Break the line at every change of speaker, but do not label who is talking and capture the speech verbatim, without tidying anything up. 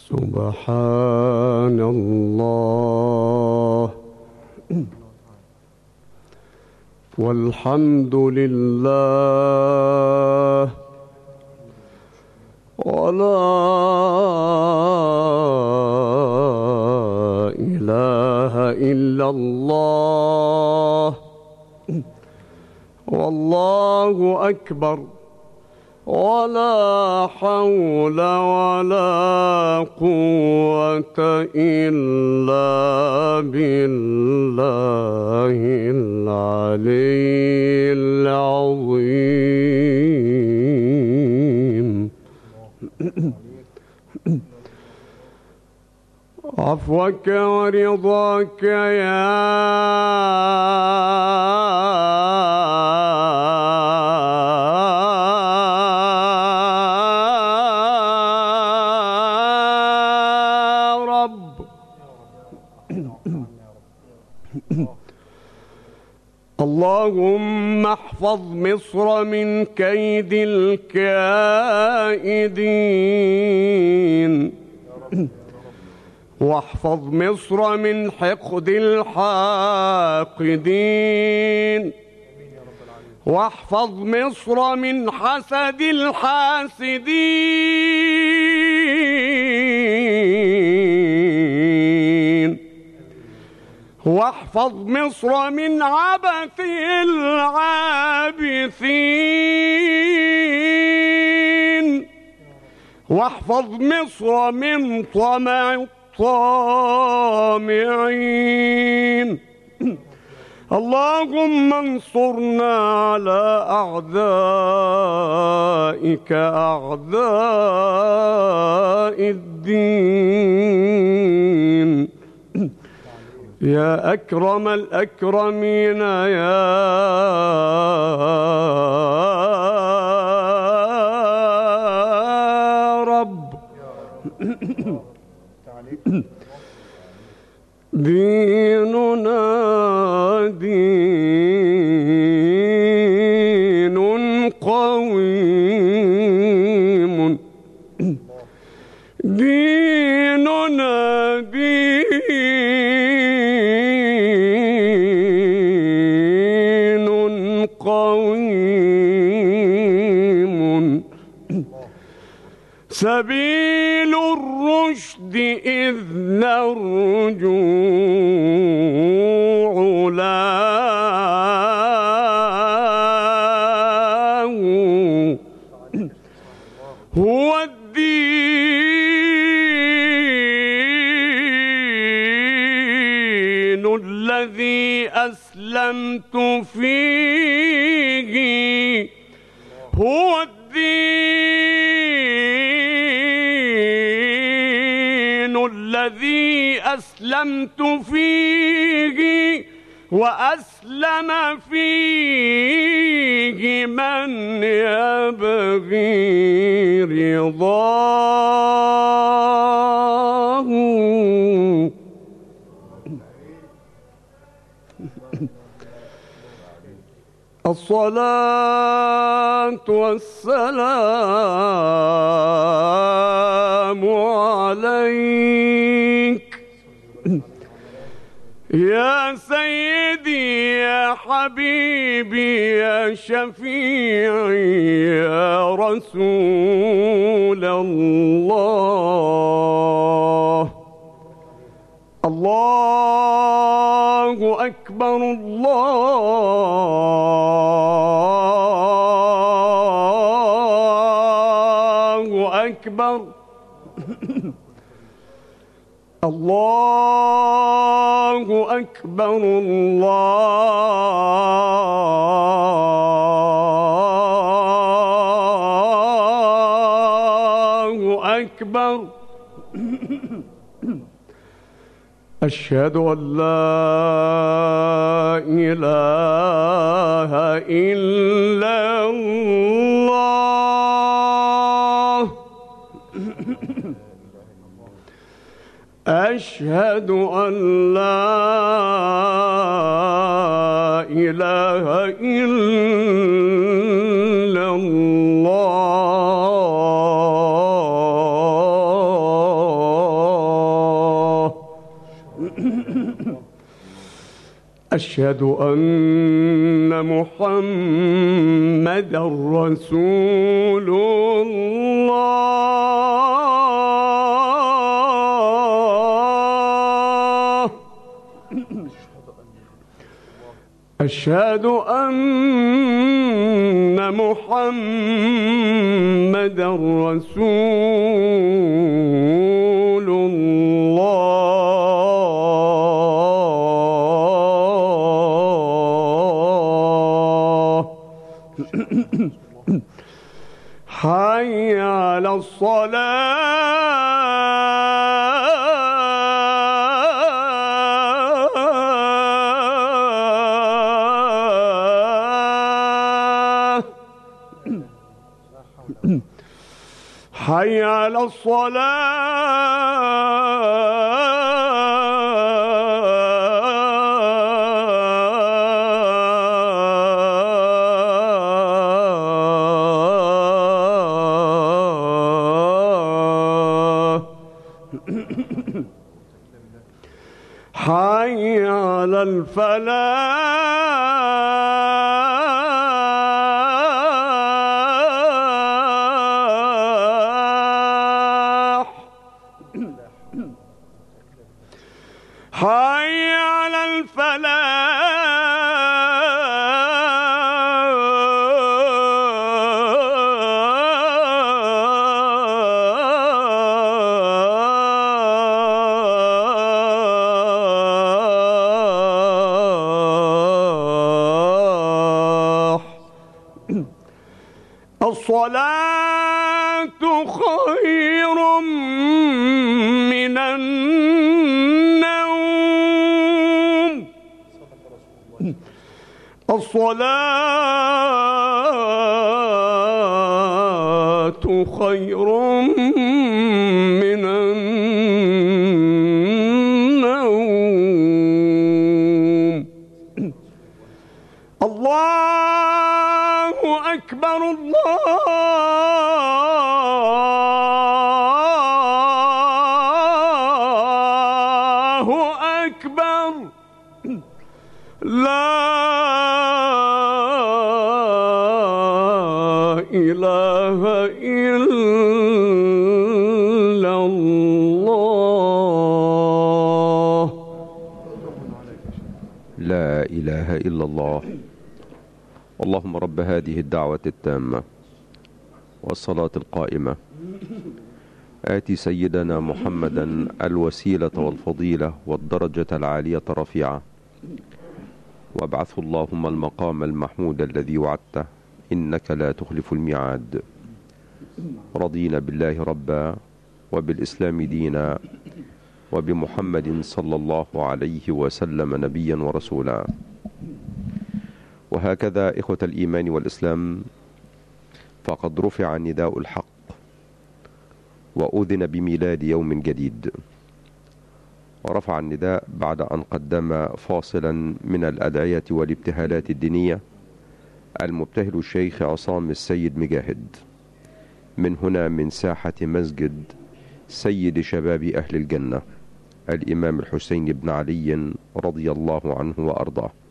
سبحان الله والحمد لله ولا إله إلا الله والله أكبر ولا حول ولا قوة إلا بالله العلي العظيم. عفوك ورضاك يا رب. اللهم احفظ مصر من كيد الكائدين، واحفظ مصر من حقد الحاقدين، واحفظ مصر من حسد الحاسدين، واحفظ مصر من عبث العابثين، واحفظ مصر من طمع الطامعين. اللهم انصرنا على أعدائك أعداء الدين يا أكرم الأكرمين يا رب. ديننا دين قويم، ديننا دين قويم، سبيل الرشد إذ نرجو علاه، هو الدين الذي أسلمت فيه، هو الدين الذي أسلمت فيه وأسلم فيه من يبغي رضاه. الصلاة والسلام عليك يا سيدي يا حبيبي يا شفيعي يا رسول الله. الله أكبر الله أكبر الله أكبر الله أكبر. أشهد أن لا إله إلا الله، أشهد أن لا إله إلا الله. أشهد أن محمدًا رسول الله. أشهد أن محمدًا رسول الله. حي على الصلاة. حي على الصلاة. حي على الفلاح. حي على الفلاح. الصلاة خير من النوم. الصلاة خير من النوم. الله أكبر. الله أكبر. لا إله إلا الله.
لا إله إلا الله. اللهم رب هذه الدعوة التامة والصلاة القائمة آتي سيدنا محمدا الوسيلة والفضيلة والدرجة العالية الرفيعة، وابعثه اللهم المقام المحمود الذي وعدته، إنك لا تخلف الميعاد. رضينا بالله ربا وبالإسلام دينا وبمحمد صلى الله عليه وسلم نبيا ورسولا. وهكذا إخوة الإيمان والإسلام، فقد رفع نداء الحق وأذن بميلاد يوم جديد. ورفع النداء بعد أن قدم فاصلا من الأدعية والابتهالات الدينية المبتهل الشيخ عصام السيد مجاهد من هنا من ساحة مسجد سيد شباب أهل الجنة الإمام الحسين بن علي رضي الله عنه وأرضاه.